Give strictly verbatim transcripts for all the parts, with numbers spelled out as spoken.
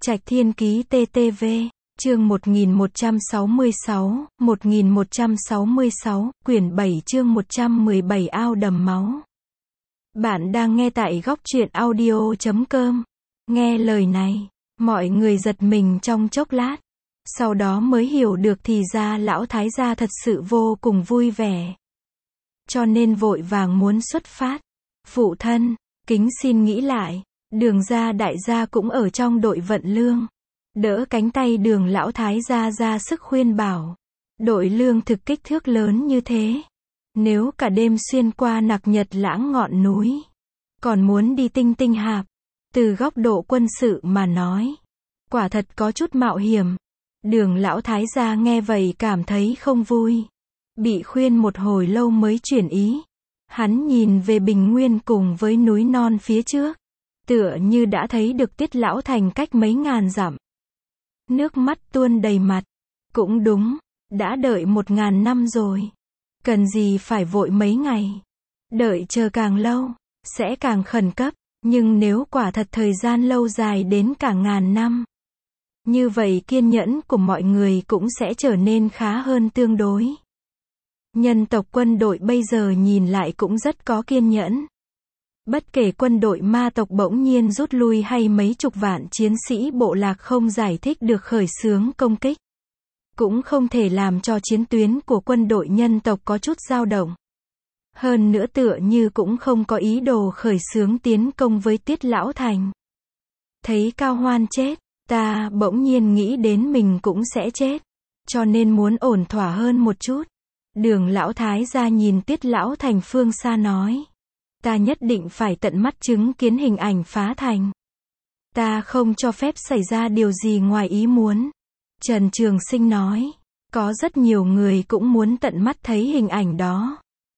Trạch Thiên Ký tê tê vê, chương một nghìn một trăm sáu mươi sáu, một nghìn một trăm sáu mươi sáu, quyển bảy chương một trăm mười bảy Ao đầm máu. Bạn đang nghe tại góc truyện audio chấm com. Nghe lời này, mọi người giật mình trong chốc lát. Sau đó mới hiểu được thì ra lão thái gia thật sự vô cùng vui vẻ. Cho nên vội vàng muốn xuất phát. Phụ thân, kính xin nghĩ lại. Đường gia đại gia cũng ở trong đội vận lương. Đỡ cánh tay đường lão thái gia ra sức khuyên bảo. Đội lương thực kích thước lớn như thế. Nếu cả đêm xuyên qua nặc nhật lãng ngọn núi. Còn muốn đi tinh tinh hạp. Từ góc độ quân sự mà nói. Quả thật có chút mạo hiểm. Đường lão thái gia nghe vậy cảm thấy không vui. Bị khuyên một hồi lâu mới chuyển ý. Hắn nhìn về bình nguyên cùng với núi non phía trước. Tựa như đã thấy được Tiết Lão Thành cách mấy ngàn dặm. Nước mắt tuôn đầy mặt. Cũng đúng, đã đợi một ngàn năm rồi. Cần gì phải vội mấy ngày. Đợi chờ càng lâu, sẽ càng khẩn cấp. Nhưng nếu quả thật thời gian lâu dài đến cả ngàn năm. Như vậy kiên nhẫn của mọi người cũng sẽ trở nên khá hơn tương đối. Nhân tộc quân đội bây giờ nhìn lại cũng rất có kiên nhẫn. Bất kể quân đội ma tộc bỗng nhiên rút lui hay mấy chục vạn chiến sĩ bộ lạc không giải thích được khởi xướng công kích. Cũng không thể làm cho chiến tuyến của quân đội nhân tộc có chút dao động. Hơn nữa tựa như cũng không có ý đồ khởi xướng tiến công với Tiết Lão Thành. Thấy Cao Hoan chết, ta bỗng nhiên nghĩ đến mình cũng sẽ chết. Cho nên muốn ổn thỏa hơn một chút. Đường lão thái gia nhìn Tiết Lão Thành phương xa nói. Ta nhất định phải tận mắt chứng kiến hình ảnh phá thành. Ta không cho phép xảy ra điều gì ngoài ý muốn. Trần Trường Sinh nói. Có rất nhiều người cũng muốn tận mắt thấy hình ảnh đó.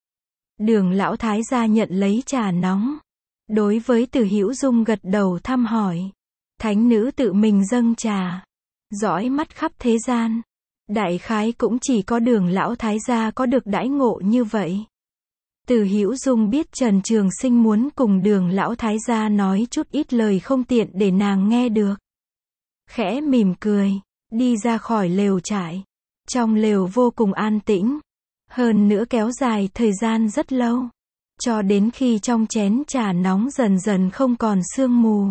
Đường lão thái gia nhận lấy trà nóng. Đối với Từ Hữu Dung gật đầu thăm hỏi. Thánh nữ tự mình dâng trà. Dõi mắt khắp thế gian. Đại khái cũng chỉ có đường lão thái gia có được đãi ngộ như vậy. Từ Hữu Dung biết Trần Trường Sinh muốn cùng đường lão thái gia nói chút ít lời không tiện để nàng nghe được. Khẽ mỉm cười, đi ra khỏi lều trại. Trong lều vô cùng an tĩnh. Hơn nữa kéo dài thời gian rất lâu. Cho đến khi trong chén trà nóng dần dần không còn sương mù.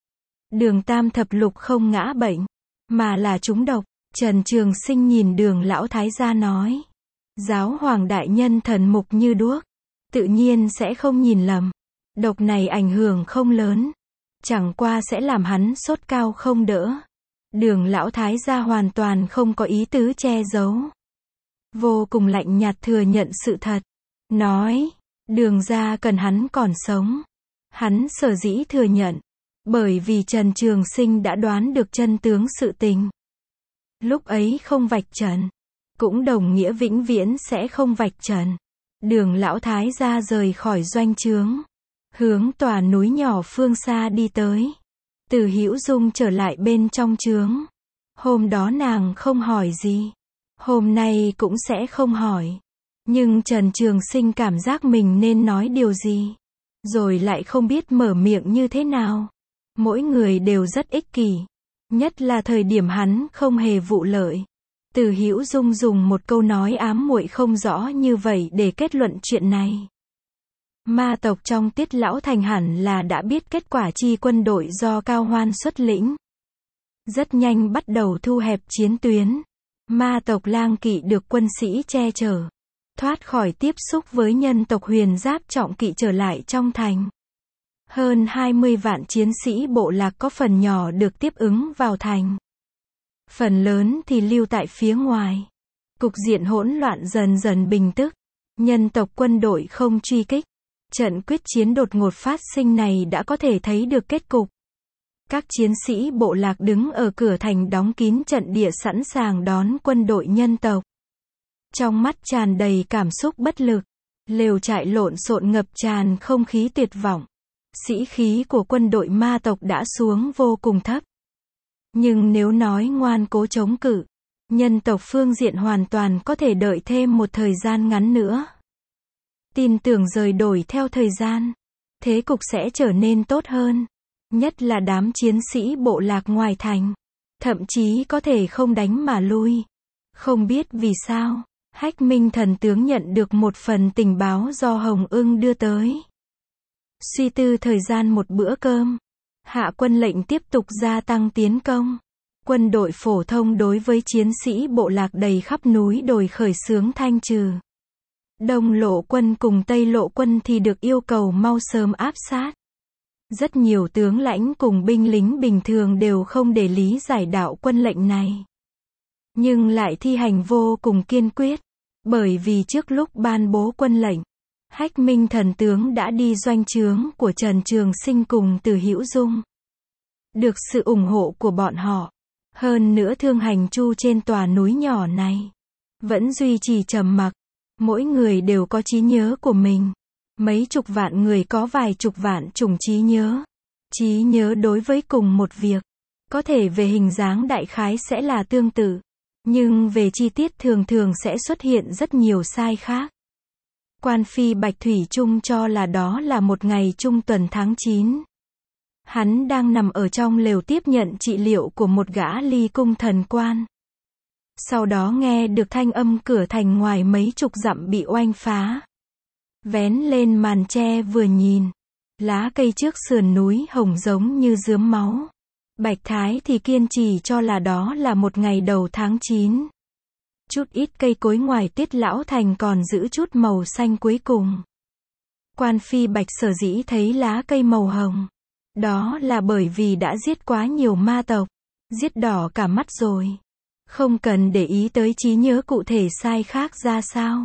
Đường Tam Thập Lục không ngã bệnh, mà là trúng độc. Trần Trường Sinh nhìn đường lão thái gia nói. Giáo hoàng đại nhân thần mục như đuốc. Tự nhiên sẽ không nhìn lầm. Độc này ảnh hưởng không lớn. Chẳng qua sẽ làm hắn sốt cao không đỡ. Đường lão thái gia hoàn toàn không có ý tứ che giấu. Vô cùng lạnh nhạt thừa nhận sự thật. Nói, đường gia cần hắn còn sống. Hắn sở dĩ thừa nhận. Bởi vì Trần Trường Sinh đã đoán được chân tướng sự tình. Lúc ấy không vạch trần. Cũng đồng nghĩa vĩnh viễn sẽ không vạch trần. Đường lão thái gia rời khỏi doanh trướng. Hướng tòa núi nhỏ phương xa đi tới. Từ Hữu Dung trở lại bên trong trướng. Hôm đó nàng không hỏi gì. Hôm nay cũng sẽ không hỏi. Nhưng Trần Trường Sinh cảm giác mình nên nói điều gì. Rồi lại không biết mở miệng như thế nào. Mỗi người đều rất ích kỷ. Nhất là thời điểm hắn không hề vụ lợi. Từ Hữu Dung dùng một câu nói ám muội không rõ như vậy để kết luận chuyện này. Ma tộc trong Tiết Lão Thành hẳn là đã biết kết quả chi quân đội do Cao Hoan xuất lĩnh. Rất nhanh bắt đầu thu hẹp chiến tuyến. Ma tộc Lang Kỵ được quân sĩ che chở. Thoát khỏi tiếp xúc với nhân tộc Huyền Giáp trọng kỵ trở lại trong thành. Hơn hai mươi vạn chiến sĩ bộ lạc có phần nhỏ được tiếp ứng vào thành. Phần lớn thì lưu tại phía ngoài. Cục diện hỗn loạn dần dần bình tức. Nhân tộc quân đội không truy kích. Trận quyết chiến đột ngột phát sinh này đã có thể thấy được kết cục. Các chiến sĩ bộ lạc đứng ở cửa thành đóng kín trận địa sẵn sàng đón quân đội nhân tộc. Trong mắt tràn đầy cảm xúc bất lực. Lều trại lộn xộn ngập tràn không khí tuyệt vọng. Sĩ khí của quân đội ma tộc đã xuống vô cùng thấp. Nhưng nếu nói ngoan cố chống cự, nhân tộc phương diện hoàn toàn có thể đợi thêm một thời gian ngắn nữa. Tin tưởng rời đổi theo thời gian, thế cục sẽ trở nên tốt hơn. Nhất là đám chiến sĩ bộ lạc ngoài thành. Thậm chí có thể không đánh mà lui. Không biết vì sao, Hách Minh thần tướng nhận được một phần tình báo do Hồng Ưng đưa tới. Suy tư thời gian một bữa cơm, hạ quân lệnh tiếp tục gia tăng tiến công. Quân đội phổ thông đối với chiến sĩ bộ lạc đầy khắp núi đồi khởi xướng thanh trừ. Đông lộ quân cùng Tây lộ quân thì được yêu cầu mau sớm áp sát. Rất nhiều tướng lãnh cùng binh lính bình thường đều không để lý giải đạo quân lệnh này. Nhưng lại thi hành vô cùng kiên quyết. Bởi vì trước lúc ban bố quân lệnh, Hách Minh thần tướng đã đi doanh trướng của Trần Trường Sinh cùng Từ Hữu Dung. Được sự ủng hộ của bọn họ. Hơn nữa Thương Hành Chu trên tòa núi nhỏ này vẫn duy trì trầm mặc. Mỗi người đều có trí nhớ của mình. Mấy chục vạn người có vài chục vạn chủng trí nhớ. Trí nhớ đối với cùng một việc, có thể về hình dáng đại khái sẽ là tương tự, nhưng về chi tiết thường thường sẽ xuất hiện rất nhiều sai khác. Quan Phi Bạch Thủy Trung cho là đó là một ngày trung tuần tháng chín. Hắn đang nằm ở trong lều tiếp nhận trị liệu của một gã ly cung thần quan. Sau đó nghe được thanh âm cửa thành ngoài mấy chục dặm bị oanh phá. Vén lên màn tre vừa nhìn, lá cây trước sườn núi hồng giống như rướm máu. Bạch Thái thì kiên trì cho là đó là một ngày đầu tháng chín. Chút ít cây cối ngoài Tiết Lão Thành còn giữ chút màu xanh cuối cùng. Quan Phi Bạch sở dĩ thấy lá cây màu hồng, đó là bởi vì đã giết quá nhiều ma tộc, giết đỏ cả mắt rồi. Không cần để ý tới trí nhớ cụ thể sai khác ra sao.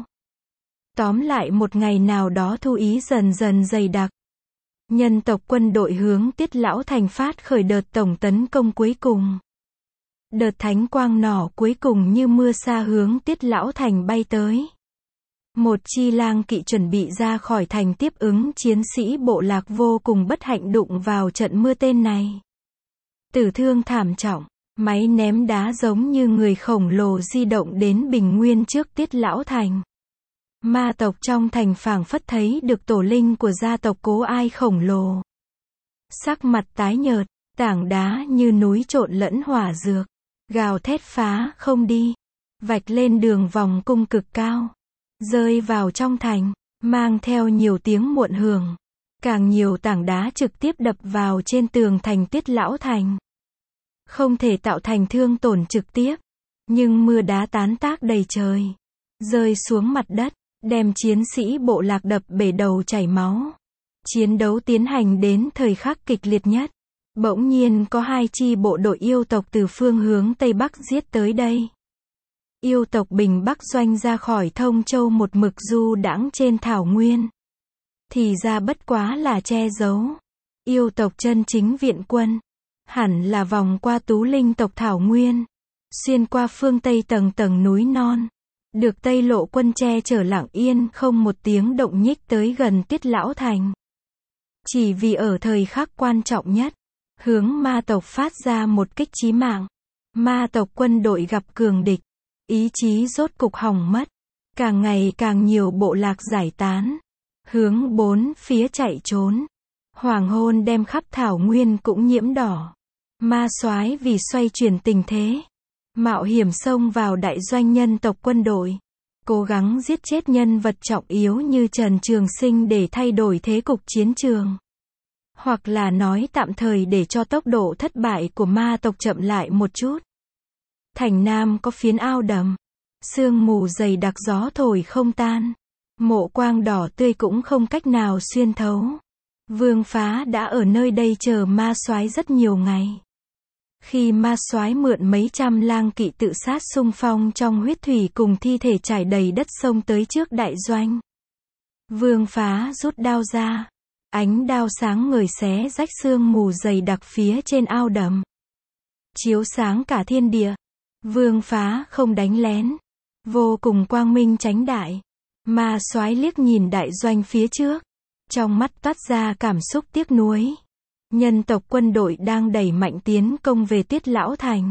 Tóm lại một ngày nào đó thu ý dần dần dày đặc. Nhân tộc quân đội hướng Tiết Lão Thành phát khởi đợt tổng tấn công cuối cùng. Đợt thánh quang nỏ cuối cùng như mưa sa hướng Tiết Lão Thành bay tới. Một chi lang kỵ chuẩn bị ra khỏi thành tiếp ứng chiến sĩ bộ lạc vô cùng bất hạnh đụng vào trận mưa tên này. Tử thương thảm trọng, máy ném đá giống như người khổng lồ di động đến bình nguyên trước Tiết Lão Thành. Ma tộc trong thành phảng phất thấy được tổ linh của gia tộc Cố Ai khổng lồ. Sắc mặt tái nhợt, tảng đá như núi trộn lẫn hỏa dược, gào thét phá không đi, vạch lên đường vòng cung cực cao, rơi vào trong thành, mang theo nhiều tiếng muộn hưởng. Càng nhiều tảng đá trực tiếp đập vào trên tường thành Tiết Lão Thành. Không thể tạo thành thương tổn trực tiếp, nhưng mưa đá tán tác đầy trời, rơi xuống mặt đất, đem chiến sĩ bộ lạc đập bể đầu chảy máu. Chiến đấu tiến hành đến thời khắc kịch liệt nhất. Bỗng nhiên có hai chi bộ đội yêu tộc từ phương hướng Tây Bắc giết tới đây. Yêu tộc Bình Bắc Doanh ra khỏi Thông Châu một mực du đãng trên thảo nguyên. Thì ra bất quá là che giấu. Yêu tộc chân chính viện quân, hẳn là vòng qua Tú Linh tộc thảo nguyên, xuyên qua phương Tây tầng tầng núi non. Được Tây lộ quân che chở lặng yên không một tiếng động nhích tới gần Tiết Lão Thành. Chỉ vì ở thời khắc quan trọng nhất, hướng ma tộc phát ra một kích chí mạng. Ma tộc quân đội gặp cường địch, ý chí rốt cục hỏng mất. Càng ngày càng nhiều bộ lạc giải tán, hướng bốn phía chạy trốn. Hoàng hôn đem khắp thảo nguyên cũng nhiễm đỏ. Ma soái vì xoay chuyển tình thế, mạo hiểm xông vào đại doanh nhân tộc quân đội, cố gắng giết chết nhân vật trọng yếu như Trần Trường Sinh để thay đổi thế cục chiến trường. Hoặc là nói tạm thời để cho tốc độ thất bại của ma tộc chậm lại một chút. Thành Nam có phiến ao đầm, sương mù dày đặc gió thổi không tan, mộ quang đỏ tươi cũng không cách nào xuyên thấu. Vương Phá đã ở nơi đây chờ ma soái rất nhiều ngày. Khi ma soái mượn mấy trăm lang kỵ tự sát xung phong trong huyết thủy cùng thi thể trải đầy đất sông tới trước đại doanh. Vương Phá rút đao ra, ánh đao sáng ngời xé rách sương mù dày đặc phía trên ao đầm, chiếu sáng cả thiên địa. Vương Phá không đánh lén, vô cùng quang minh chánh đại. Ma soái liếc nhìn đại doanh phía trước, trong mắt toát ra cảm xúc tiếc nuối. Nhân tộc quân đội đang đẩy mạnh tiến công về Tiết Lão Thành.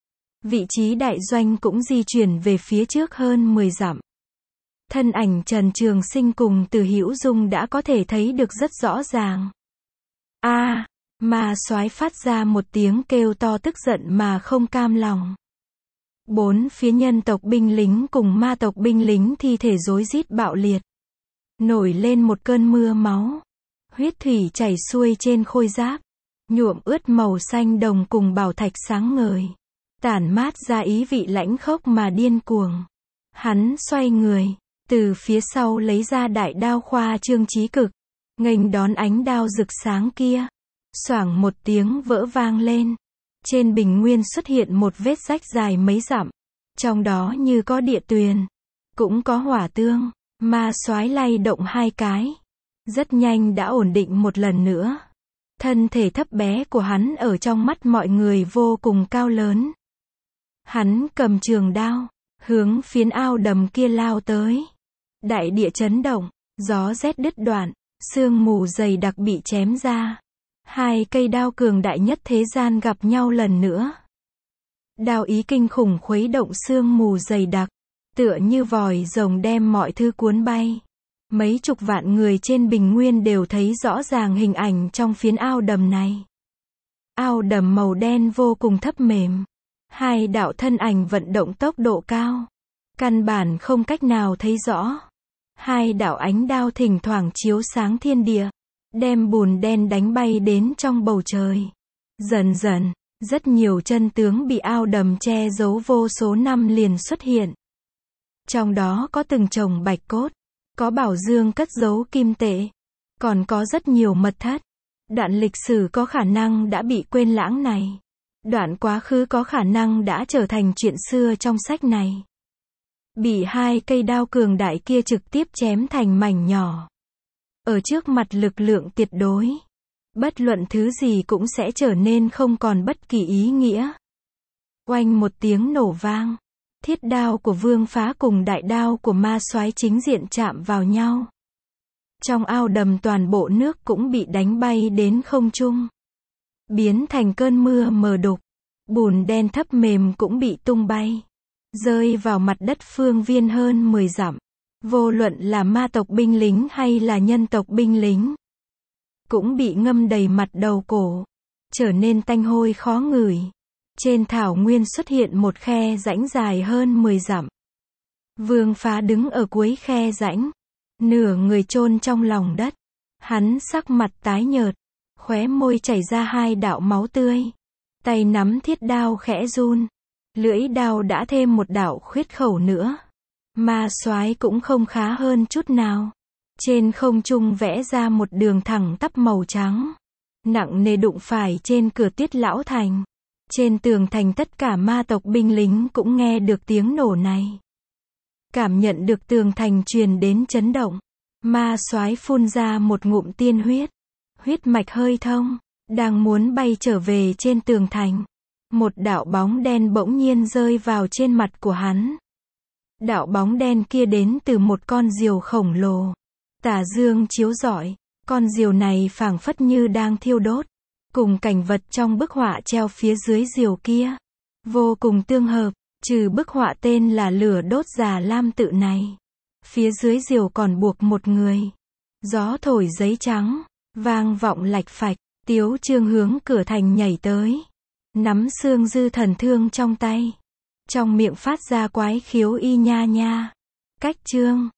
Vị trí đại doanh cũng di chuyển về phía trước hơn mười dặm. Thân ảnh Trần Trường Sinh cùng Từ Hữu Dung đã có thể thấy được rất rõ ràng. A, Ma soái phát ra một tiếng kêu to tức giận mà không cam lòng. Bốn phía nhân tộc binh lính cùng ma tộc binh lính thi thể rối rít bạo liệt. Nổi lên một cơn mưa máu. Huyết thủy chảy xuôi trên khôi giáp. Nhuộm ướt màu xanh đồng cùng bảo thạch sáng ngời. Tản mát ra ý vị lãnh khốc mà điên cuồng. Hắn xoay người. Từ phía sau lấy ra đại đao khoa trương chí cực. Nghênh đón ánh đao rực sáng kia. Xoảng một tiếng vỡ vang lên. Trên bình nguyên xuất hiện một vết rách dài mấy dặm. Trong đó như có địa tuyền. Cũng có hỏa tương. Ma soái lay động hai cái. Rất nhanh đã ổn định một lần nữa. Thân thể thấp bé của hắn ở trong mắt mọi người vô cùng cao lớn. Hắn cầm trường đao. Hướng phiến ao đầm kia lao tới. Đại địa chấn động. Gió rét đứt đoạn. Sương mù dày đặc bị chém ra. Hai cây đao cường đại nhất thế gian gặp nhau lần nữa. Đao ý kinh khủng khuấy động sương mù dày đặc. Tựa như vòi rồng đem mọi thứ cuốn bay. Mấy chục vạn người trên bình nguyên đều thấy rõ ràng hình ảnh trong phiến ao đầm này. Ao đầm màu đen vô cùng thấp mềm. Hai đạo thân ảnh vận động tốc độ cao. Căn bản không cách nào thấy rõ. Hai đạo ánh đao thỉnh thoảng chiếu sáng thiên địa. Đem bùn đen đánh bay đến trong bầu trời. Dần dần, rất nhiều chân tướng bị ao đầm che giấu vô số năm liền xuất hiện. Trong đó có từng chồng bạch cốt, có bảo dương cất giấu kim tệ, còn có rất nhiều mật thất. Đoạn lịch sử có khả năng đã bị quên lãng này. Đoạn quá khứ có khả năng đã trở thành chuyện xưa trong sách này. Bị hai cây đao cường đại kia trực tiếp chém thành mảnh nhỏ. Ở trước mặt lực lượng tuyệt đối, bất luận thứ gì cũng sẽ trở nên không còn bất kỳ ý nghĩa. Oanh một tiếng nổ vang, thiết đao của Vương Phá cùng đại đao của ma soái chính diện chạm vào nhau. Trong ao đầm toàn bộ nước cũng bị đánh bay đến không trung, biến thành cơn mưa mờ đục. Bùn đen thấp mềm cũng bị tung bay, rơi vào mặt đất phương viên hơn mười dặm. Vô luận là ma tộc binh lính hay là nhân tộc binh lính, cũng bị ngâm đầy mặt đầu cổ, trở nên tanh hôi khó ngửi. Trên thảo nguyên xuất hiện một khe rãnh dài hơn mười dặm. Vương Phá đứng ở cuối khe rãnh, nửa người chôn trong lòng đất. Hắn sắc mặt tái nhợt, khóe môi chảy ra hai đạo máu tươi. Tay nắm thiết đao khẽ run, lưỡi đao đã thêm một đạo khuyết khẩu nữa. Ma soái cũng không khá hơn chút nào. Trên không trung vẽ ra một đường thẳng tắp màu trắng, nặng nề đụng phải trên cửa Tuyết Lão Thành. Trên tường thành tất cả ma tộc binh lính cũng nghe được tiếng nổ này. Cảm nhận được tường thành truyền đến chấn động. Ma soái phun ra một ngụm tiên huyết. Huyết mạch hơi thông, đang muốn bay trở về trên tường thành. Một đạo bóng đen bỗng nhiên rơi vào trên mặt của hắn. Đạo bóng đen kia đến từ một con diều khổng lồ. Tà dương chiếu rọi, con diều này phảng phất như đang thiêu đốt, cùng cảnh vật trong bức họa treo phía dưới diều kia. Vô cùng tương hợp, trừ bức họa tên là lửa đốt già lam tự này. Phía dưới diều còn buộc một người. Gió thổi giấy trắng, vang vọng lạch phạch, Tiếu Trương hướng cửa thành nhảy tới. Nắm xương dư thần thương trong tay. Trong miệng phát ra quái khiếu y nha nha. Cách Trương.